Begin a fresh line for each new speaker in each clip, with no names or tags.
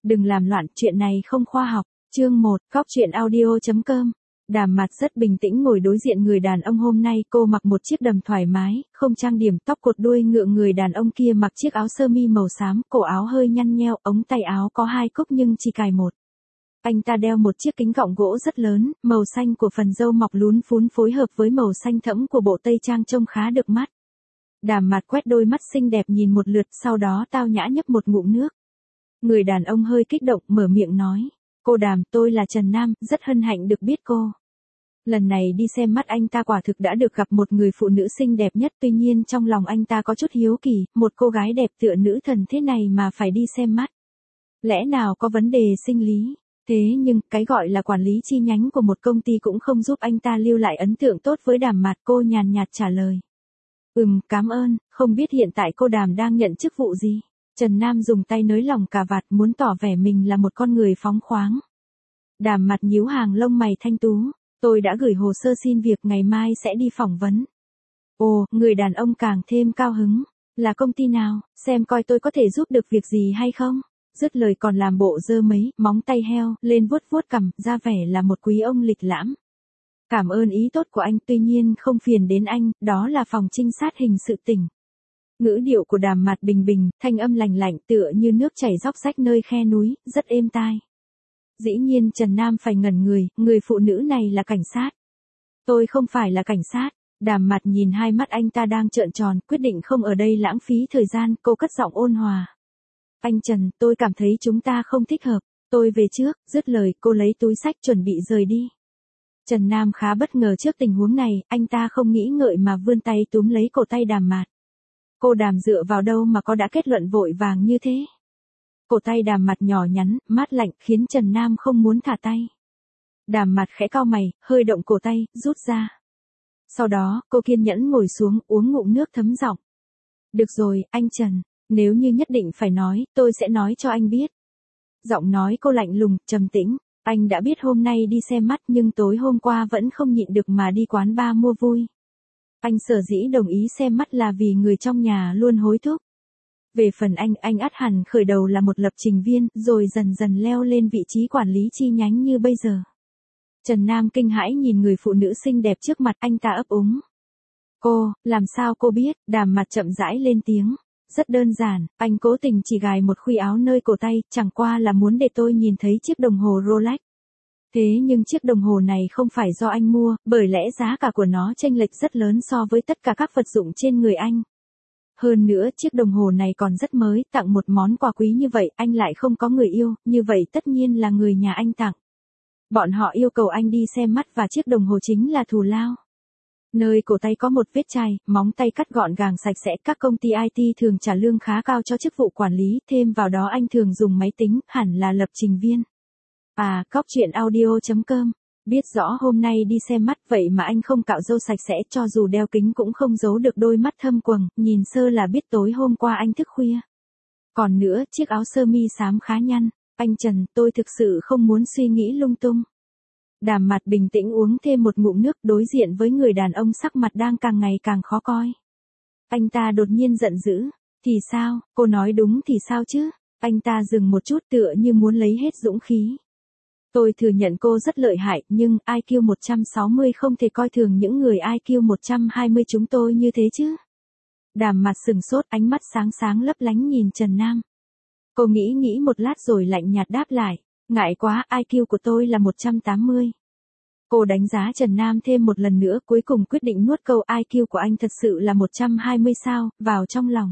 Đừng làm loạn, chuyện này không khoa học. Chương 1, Cóc truyện audio.com. Đàm Mạt rất bình tĩnh ngồi đối diện người đàn ông hôm nay, cô mặc một chiếc đầm thoải mái, không trang điểm, tóc cột đuôi ngựa, người đàn ông kia mặc chiếc áo sơ mi màu xám, cổ áo hơi nhăn nheo, ống tay áo có 2 cúc nhưng chỉ cài một. Anh ta đeo một chiếc kính gọng gỗ rất lớn, màu xanh của phần râu mọc lún phún phối hợp với màu xanh thẫm của bộ tây trang trông khá được mắt. Đàm Mạt quét đôi mắt xinh đẹp nhìn một lượt, sau đó tao nhã nhấp một ngụm nước. Người đàn ông hơi kích động, mở miệng nói. Cô Đàm, tôi là Trần Nam, rất hân hạnh được biết cô. Lần này đi xem mắt anh ta quả thực đã được gặp một người phụ nữ xinh đẹp nhất, tuy nhiên trong lòng anh ta có chút hiếu kỳ, một cô gái đẹp tựa nữ thần thế này mà phải đi xem mắt. Lẽ nào có vấn đề sinh lý? Thế nhưng, cái gọi là quản lý chi nhánh của một công ty cũng không giúp anh ta lưu lại ấn tượng tốt với Đàm Mạt, cô nhàn nhạt trả lời. Cảm ơn, không biết hiện tại cô Đàm đang nhận chức vụ gì? Trần Nam dùng tay nới lỏng cà vạt muốn tỏ vẻ mình là một con người phóng khoáng. Đàm Mạt nhíu hàng lông mày thanh tú. Tôi đã gửi hồ sơ xin việc, ngày mai sẽ đi phỏng vấn. Ồ, người đàn ông càng thêm cao hứng. Là công ty nào, xem coi tôi có thể giúp được việc gì hay không? Dứt lời còn làm bộ giơ mấy móng tay heo lên vuốt vuốt cằm, ra vẻ là một quý ông lịch lãm. Cảm ơn ý tốt của anh, tuy nhiên không phiền đến anh, đó là phòng trinh sát hình sự tỉnh. Ngữ điệu của Đàm Mạt bình bình, thanh âm lành lạnh tựa như nước chảy róc rách nơi khe núi, rất êm tai. Dĩ nhiên Trần Nam phải ngẩn người phụ nữ này là cảnh sát. Tôi không phải là cảnh sát. Đàm Mạt nhìn hai mắt anh ta đang trợn tròn, quyết định không ở đây lãng phí thời gian, cô cất giọng ôn hòa. Anh Trần, tôi cảm thấy chúng ta không thích hợp, tôi về trước, dứt lời cô lấy túi xách chuẩn bị rời đi. Trần Nam khá bất ngờ trước tình huống này, anh ta không nghĩ ngợi mà vươn tay túm lấy cổ tay Đàm Mạt. Cô Đàm dựa vào đâu mà có đã kết luận vội vàng như thế? Cổ tay Đàm Mạt nhỏ nhắn, mát lạnh khiến Trần Nam không muốn thả tay. Đàm Mạt khẽ cau mày, hơi động cổ tay, rút ra. Sau đó, cô kiên nhẫn ngồi xuống, uống ngụm nước thấm giọng. Được rồi, anh Trần, nếu như nhất định phải nói, tôi sẽ nói cho anh biết. Giọng nói cô lạnh lùng, trầm tĩnh. Anh đã biết hôm nay đi xem mắt nhưng tối hôm qua vẫn không nhịn được mà đi quán bar mua vui. Anh sở dĩ đồng ý xem mắt là vì người trong nhà luôn hối thúc. Về phần anh ắt hẳn khởi đầu là một lập trình viên, rồi dần dần leo lên vị trí quản lý chi nhánh như bây giờ. Trần Nam kinh hãi nhìn người phụ nữ xinh đẹp trước mặt, anh ta ấp úng. Cô, làm sao cô biết? Đàm Mạt chậm rãi lên tiếng. Rất đơn giản, anh cố tình chỉ gài một khuy áo nơi cổ tay, chẳng qua là muốn để tôi nhìn thấy chiếc đồng hồ Rolex. Thế nhưng chiếc đồng hồ này không phải do anh mua, bởi lẽ giá cả của nó chênh lệch rất lớn so với tất cả các vật dụng trên người anh. Hơn nữa, chiếc đồng hồ này còn rất mới, tặng một món quà quý như vậy, anh lại không có người yêu, như vậy tất nhiên là người nhà anh tặng. Bọn họ yêu cầu anh đi xem mắt và chiếc đồng hồ chính là thù lao. Nơi cổ tay có một vết chai, móng tay cắt gọn gàng sạch sẽ, các công ty IT thường trả lương khá cao cho chức vụ quản lý, thêm vào đó anh thường dùng máy tính, hẳn là lập trình viên. Cóc truyện audio.com. Biết rõ hôm nay đi xem mắt vậy mà anh không cạo râu sạch sẽ, cho dù đeo kính cũng không giấu được đôi mắt thâm quầng, nhìn sơ là biết tối hôm qua anh thức khuya. Còn nữa, chiếc áo sơ mi xám khá nhăn. Anh Trần, tôi thực sự không muốn suy nghĩ lung tung. Đàm Mạt bình tĩnh uống thêm một ngụm nước, đối diện với người đàn ông sắc mặt đang càng ngày càng khó coi. Anh ta đột nhiên giận dữ. Thì sao, cô nói đúng thì sao chứ? Anh ta dừng một chút tựa như muốn lấy hết dũng khí. Tôi thừa nhận cô rất lợi hại, nhưng IQ 160 không thể coi thường những người IQ 120 chúng tôi như thế chứ. Đàm Mạt sừng sốt, ánh mắt sáng sáng lấp lánh nhìn Trần Nam. Cô nghĩ một lát rồi lạnh nhạt đáp lại. Ngại quá, IQ của tôi là 180. Cô đánh giá Trần Nam thêm một lần nữa, cuối cùng quyết định nuốt câu IQ của anh thật sự là 120 sao, vào trong lòng.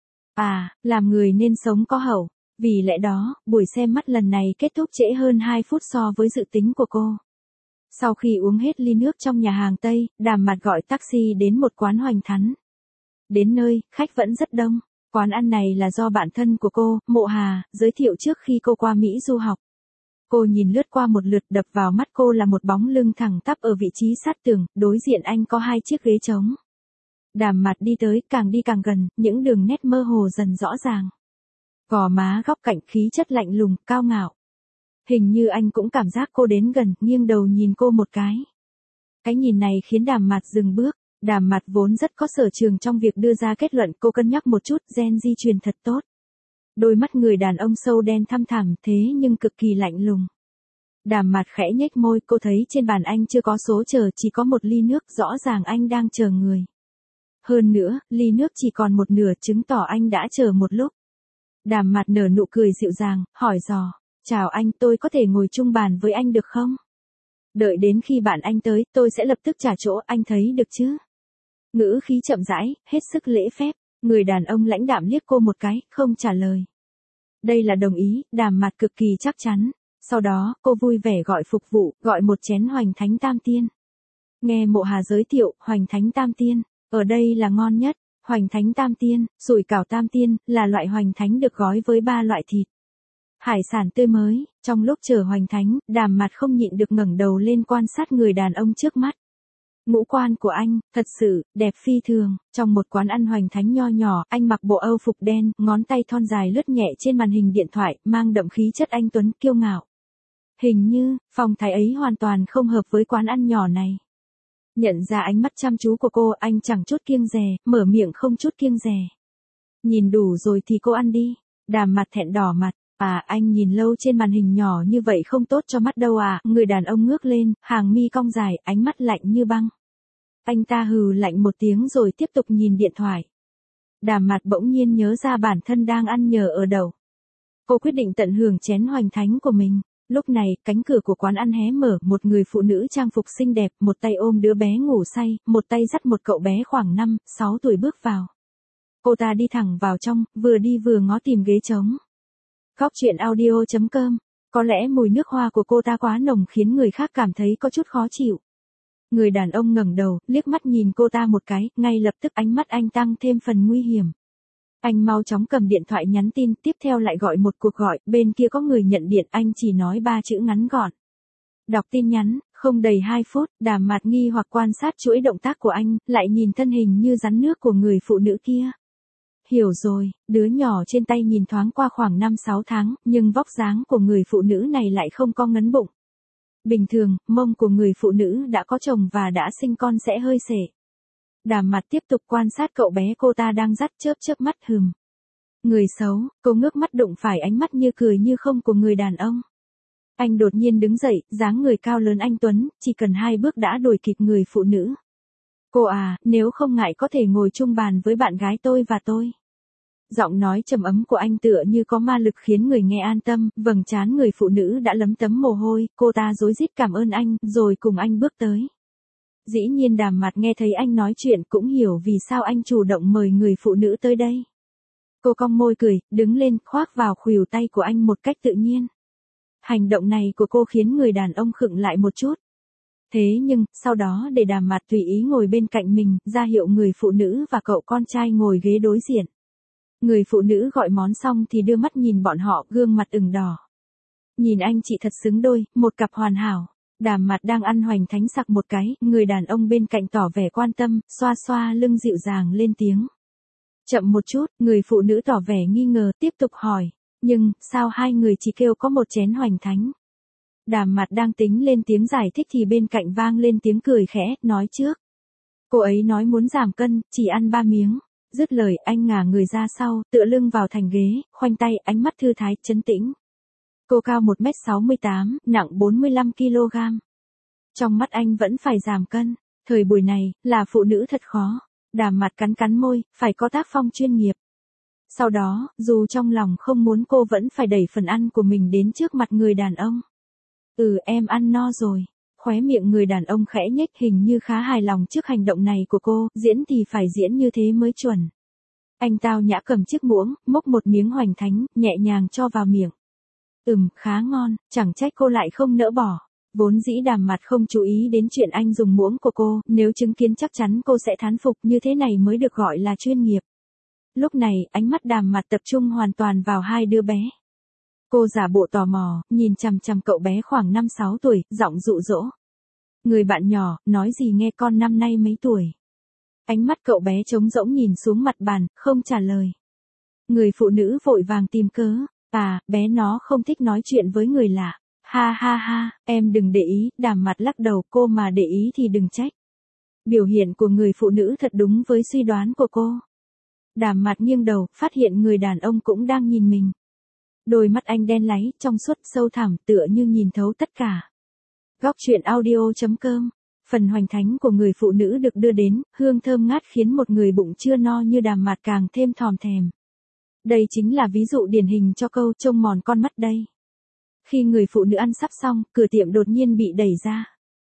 Làm người nên sống có hậu. Vì lẽ đó, buổi xem mắt lần này kết thúc trễ hơn 2 phút so với dự tính của cô. Sau khi uống hết ly nước trong nhà hàng Tây, Đàm Mạt gọi taxi đến một quán hoành thánh. Đến nơi, khách vẫn rất đông. Quán ăn này là do bạn thân của cô, Mộ Hà, giới thiệu trước khi cô qua Mỹ du học. Cô nhìn lướt qua một lượt, đập vào mắt cô là một bóng lưng thẳng tắp ở vị trí sát tường, đối diện anh có 2 chiếc ghế trống. Đàm Mạt đi tới, càng đi càng gần, những đường nét mơ hồ dần rõ ràng. Gò má góc cạnh, khí chất lạnh lùng, cao ngạo. Hình như anh cũng cảm giác cô đến gần, nghiêng đầu nhìn cô một cái. Cái nhìn này khiến Đàm Mạt dừng bước. Đàm Mạt vốn rất có sở trường trong việc đưa ra kết luận, cô cân nhắc một chút, gen di truyền thật tốt. Đôi mắt người đàn ông sâu đen thăm thẳm thế nhưng cực kỳ lạnh lùng. Đàm Mạt khẽ nhếch môi, cô thấy trên bàn anh chưa có số chờ, chỉ có một ly nước, rõ ràng anh đang chờ người. Hơn nữa, ly nước chỉ còn một nửa, chứng tỏ anh đã chờ một lúc. Đàm Mạt nở nụ cười dịu dàng, hỏi dò, chào anh, tôi có thể ngồi chung bàn với anh được không? Đợi đến khi bạn anh tới, tôi sẽ lập tức trả chỗ, anh thấy được chứ? Ngữ khí chậm rãi, hết sức lễ phép. Người đàn ông lãnh đạm liếc cô một cái, không trả lời. Đây là đồng ý, Đàm Mạt cực kỳ chắc chắn. Sau đó, cô vui vẻ gọi phục vụ, gọi một chén Hoành Thánh Tam Tiên. Nghe Mộ Hà giới thiệu, Hoành Thánh Tam Tiên, ở đây là ngon nhất. Hoành Thánh Tam Tiên, sủi cảo Tam Tiên, là loại hoành thánh được gói với 3 loại thịt. Hải sản tươi mới. Trong lúc chờ hoành thánh, Đàm Mạt không nhịn được ngẩng đầu lên quan sát người đàn ông trước mắt. Ngũ quan của anh, thật sự, đẹp phi thường. Trong một quán ăn hoành thánh nho nhỏ, anh mặc bộ âu phục đen, ngón tay thon dài lướt nhẹ trên màn hình điện thoại, mang đậm khí chất anh tuấn kiêu ngạo. Hình như, phong thái ấy hoàn toàn không hợp với quán ăn nhỏ này. Nhận ra ánh mắt chăm chú của cô, anh chẳng chút kiêng dè, mở miệng không chút kiêng dè. Nhìn đủ rồi thì cô ăn đi. Đàm Mạt thẹn đỏ mặt. À, anh nhìn lâu trên màn hình nhỏ như vậy không tốt cho mắt đâu à. Người đàn ông ngước lên, hàng mi cong dài, ánh mắt lạnh như băng. Anh ta hừ lạnh một tiếng rồi tiếp tục nhìn điện thoại. Đàm Mạt bỗng nhiên nhớ ra bản thân đang ăn nhờ ở đậu. Cô quyết định tận hưởng chén hoành thánh của mình. Lúc này, cánh cửa của quán ăn hé mở, một người phụ nữ trang phục xinh đẹp, một tay ôm đứa bé ngủ say, một tay dắt một cậu bé khoảng 5, 6 tuổi bước vào. Cô ta đi thẳng vào trong, vừa đi vừa ngó tìm ghế trống. Góc truyện audio.com. Có lẽ mùi nước hoa của cô ta quá nồng khiến người khác cảm thấy có chút khó chịu. Người đàn ông ngẩng đầu, liếc mắt nhìn cô ta một cái, ngay lập tức ánh mắt anh tăng thêm phần nguy hiểm. Anh mau chóng cầm điện thoại nhắn tin, tiếp theo lại gọi một cuộc gọi, bên kia có người nhận điện, anh chỉ nói 3 chữ ngắn gọn. Đọc tin nhắn, không đầy 2 phút, Đàm Mạt nghi hoặc quan sát chuỗi động tác của anh, lại nhìn thân hình như rắn nước của người phụ nữ kia. Hiểu rồi, đứa nhỏ trên tay nhìn thoáng qua khoảng 5-6 tháng, nhưng vóc dáng của người phụ nữ này lại không có ngấn bụng. Bình thường, mông của người phụ nữ đã có chồng và đã sinh con sẽ hơi xể. Đàm Mạt tiếp tục quan sát cậu bé cô ta đang dắt, chớp chớp mắt hừm. Người xấu, cô ngước mắt đụng phải ánh mắt như cười như không của người đàn ông. Anh đột nhiên đứng dậy, dáng người cao lớn anh tuấn, chỉ cần 2 bước đã đuổi kịp người phụ nữ. Cô à, nếu không ngại có thể ngồi chung bàn với bạn gái tôi và tôi. Giọng nói trầm ấm của anh tựa như có ma lực khiến người nghe an tâm, vầng trán người phụ nữ đã lấm tấm mồ hôi, cô ta rối rít cảm ơn anh, rồi cùng anh bước tới. Dĩ nhiên Đàm Mạt nghe thấy anh nói chuyện cũng hiểu vì sao anh chủ động mời người phụ nữ tới đây. Cô cong môi cười, đứng lên, khoác vào khuỷu tay của anh một cách tự nhiên. Hành động này của cô khiến người đàn ông khựng lại một chút. Thế nhưng, sau đó để Đàm Mạt tùy ý ngồi bên cạnh mình, ra hiệu người phụ nữ và cậu con trai ngồi ghế đối diện. Người phụ nữ gọi món xong thì đưa mắt nhìn bọn họ, gương mặt ửng đỏ. Nhìn anh chị thật xứng đôi, một cặp hoàn hảo. Đàm Mạt đang ăn hoành thánh sặc một cái, người đàn ông bên cạnh tỏ vẻ quan tâm, xoa xoa lưng dịu dàng lên tiếng. Chậm một chút, người phụ nữ tỏ vẻ nghi ngờ, tiếp tục hỏi. Nhưng, sao hai người chỉ kêu có một chén hoành thánh? Đàm Mạt đang tính lên tiếng giải thích thì bên cạnh vang lên tiếng cười khẽ, nói trước. Cô ấy nói muốn giảm cân, chỉ ăn 3 miếng. Dứt lời, anh ngả người ra sau, tựa lưng vào thành ghế, khoanh tay, ánh mắt thư thái, trấn tĩnh. Cô cao 1m68, nặng 45kg. Trong mắt anh vẫn phải giảm cân. Thời buổi này, là phụ nữ thật khó. Đàm Mạt cắn cắn môi, phải có tác phong chuyên nghiệp. Sau đó, dù trong lòng không muốn cô vẫn phải đẩy phần ăn của mình đến trước mặt người đàn ông. Em ăn no rồi. Khóe miệng người đàn ông khẽ nhếch, hình như khá hài lòng trước hành động này của cô, diễn thì phải diễn như thế mới chuẩn. Anh tao nhã cầm chiếc muỗng, múc một miếng hoành thánh, nhẹ nhàng cho vào miệng. Khá ngon, chẳng trách cô lại không nỡ bỏ. Vốn dĩ Đàm Mạt không chú ý đến chuyện anh dùng muỗng của cô, nếu chứng kiến chắc chắn cô sẽ thán phục, như thế này mới được gọi là chuyên nghiệp. Lúc này, ánh mắt Đàm Mạt tập trung hoàn toàn vào hai đứa bé. Cô giả bộ tò mò, nhìn chằm chằm cậu bé khoảng 5-6 tuổi, giọng dụ dỗ. Người bạn nhỏ, nói gì nghe con năm nay mấy tuổi? Ánh mắt cậu bé trống rỗng nhìn xuống mặt bàn, không trả lời. Người phụ nữ vội vàng tìm cớ. Bé nó không thích nói chuyện với người lạ. Ha ha ha, em đừng để ý, Đàm Mạt lắc đầu, cô mà để ý thì đừng trách. Biểu hiện của người phụ nữ thật đúng với suy đoán của cô. Đàm Mạt nghiêng đầu, phát hiện người đàn ông cũng đang nhìn mình. Đôi mắt anh đen láy, trong suốt, sâu thẳm, tựa như nhìn thấu tất cả. Góc truyện audio.com. Phần hoành thánh của người phụ nữ được đưa đến, hương thơm ngát khiến một người bụng chưa no như Đàm Mạt càng thêm thòm thèm. Đây chính là ví dụ điển hình cho câu trông mòn con mắt đây. Khi người phụ nữ ăn sắp xong, cửa tiệm đột nhiên bị đẩy ra.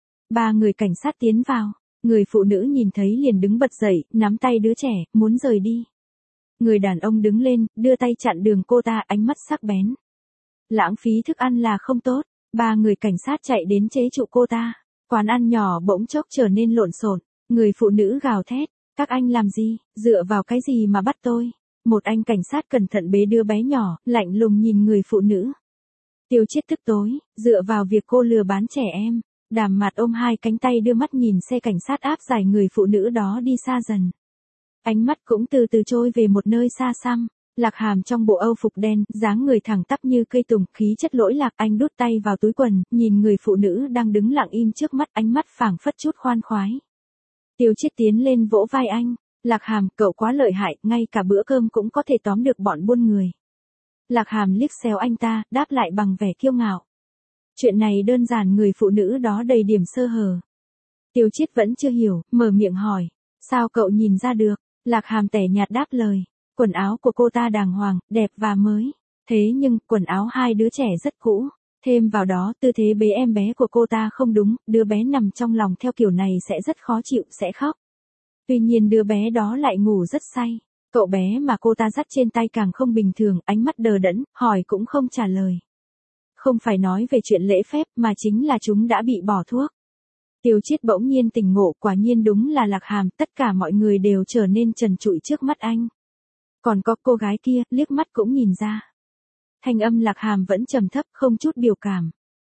3 người cảnh sát tiến vào. Người phụ nữ nhìn thấy liền đứng bật dậy, nắm tay đứa trẻ, muốn rời đi. Người đàn ông đứng lên, đưa tay chặn đường cô ta, ánh mắt sắc bén. Lãng phí thức ăn là không tốt. 3 người cảnh sát chạy đến chế trụ cô ta. Quán ăn nhỏ bỗng chốc trở nên lộn xộn. Người phụ nữ gào thét. Các anh làm gì, dựa vào cái gì mà bắt tôi? Một anh cảnh sát cẩn thận bế đứa bé nhỏ, lạnh lùng nhìn người phụ nữ. Tiêu Chiết tức tối, dựa vào việc cô lừa bán trẻ em. Đàm Mạt ôm 2 cánh tay đưa mắt nhìn xe cảnh sát áp giải người phụ nữ đó đi xa dần. Ánh mắt cũng từ từ trôi về một nơi xa xăm. Lạc Hàm trong bộ âu phục đen, dáng người thẳng tắp như cây tùng, khí chất lỗi lạc. Anh đút tay vào túi quần, nhìn người phụ nữ đang đứng lặng im trước mắt, ánh mắt phảng phất chút khoan khoái. Tiêu Chiết tiến lên vỗ vai anh. Lạc Hàm, cậu quá lợi hại, ngay cả bữa cơm cũng có thể tóm được bọn buôn người. Lạc Hàm liếc xéo anh ta, đáp lại bằng vẻ kiêu ngạo. Chuyện này đơn giản, người phụ nữ đó đầy điểm sơ hở. Tiêu Chiết vẫn chưa hiểu, mở miệng hỏi. Sao cậu nhìn ra được? Lạc Hàm tẻ nhạt đáp lời. Quần áo của cô ta đàng hoàng, đẹp và mới. Thế nhưng, quần áo 2 đứa trẻ rất cũ. Thêm vào đó, tư thế bế em bé của cô ta không đúng, đứa bé nằm trong lòng theo kiểu này sẽ rất khó chịu, sẽ khóc. Tuy nhiên đứa bé đó lại ngủ rất say. Cậu bé mà cô ta dắt trên tay càng không bình thường, ánh mắt đờ đẫn, hỏi cũng không trả lời. Không phải nói về chuyện lễ phép mà chính là chúng đã bị bỏ thuốc. Tiêu Chiết bỗng nhiên tỉnh ngộ, quả nhiên đúng là Lạc Hàm, tất cả mọi người đều trở nên trần trụi trước mắt anh. Còn có cô gái kia, liếc mắt cũng nhìn ra. Thanh âm Lạc Hàm vẫn trầm thấp, không chút biểu cảm.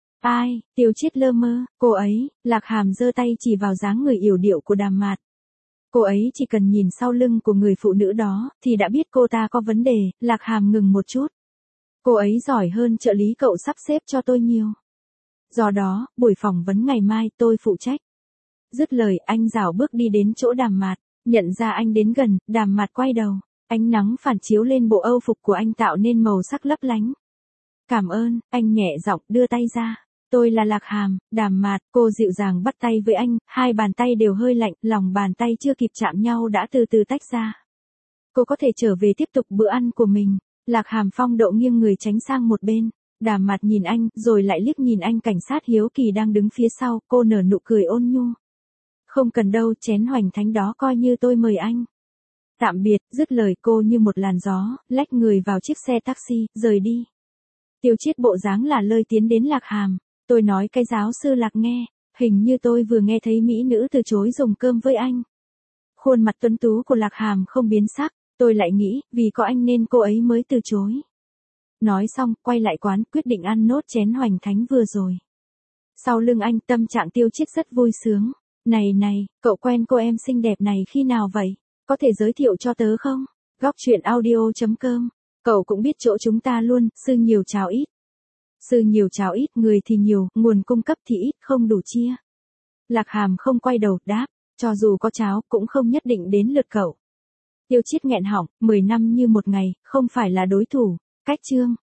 Ai? Tiêu Chiết lơ mơ, cô ấy. Lạc Hàm giơ tay chỉ vào dáng người yểu điệu của Đàm Mạt. Cô ấy chỉ cần nhìn sau lưng của người phụ nữ đó, thì đã biết cô ta có vấn đề. Lạc Hàm ngừng một chút. Cô ấy giỏi hơn trợ lý cậu sắp xếp cho tôi nhiều. Do đó, buổi phỏng vấn ngày mai tôi phụ trách. Dứt lời, anh rảo bước đi đến chỗ Đàm Mạt. Nhận ra anh đến gần, Đàm Mạt quay đầu. Ánh nắng phản chiếu lên bộ âu phục của anh tạo nên màu sắc lấp lánh. Cảm ơn, anh nhẹ giọng đưa tay ra. Tôi là Lạc Hàm. Đàm Mạt, cô dịu dàng bắt tay với anh, 2 bàn tay đều hơi lạnh, lòng bàn tay chưa kịp chạm nhau đã từ từ tách ra. Cô có thể trở về tiếp tục bữa ăn của mình. Lạc Hàm phong độ nghiêng người tránh sang một bên. Đàm Mạt nhìn anh, rồi lại liếc nhìn anh cảnh sát hiếu kỳ đang đứng phía sau, cô nở nụ cười ôn nhu. Không cần đâu, chén hoành thánh đó coi như tôi mời anh. Tạm biệt, dứt lời cô như một làn gió, lách người vào chiếc xe taxi, rời đi. Tiêu Chiết bộ dáng là lơi tiến đến Lạc Hàm. Tôi nói cái giáo sư Lạc nghe, hình như tôi vừa nghe thấy mỹ nữ từ chối dùng cơm với anh. Khuôn mặt tuấn tú của Lạc Hàm không biến sắc, tôi lại nghĩ, vì có anh nên cô ấy mới từ chối. Nói xong, quay lại quán, quyết định ăn nốt chén hoành thánh vừa rồi. Sau lưng anh, tâm trạng Tiêu Chiết rất vui sướng. Này, cậu quen cô em xinh đẹp này khi nào vậy? Có thể giới thiệu cho tớ không? Góc truyện audio.com. Cậu cũng biết chỗ chúng ta luôn, sư nhiều cháo ít. Sư nhiều cháo ít, người thì nhiều, nguồn cung cấp thì ít, không đủ chia. Lạc Hàm không quay đầu, đáp, cho dù có cháo, cũng không nhất định đến lượt cậu. Tiêu Chiết nghẹn họng, 10 năm như một ngày, không phải là đối thủ. Cách chương.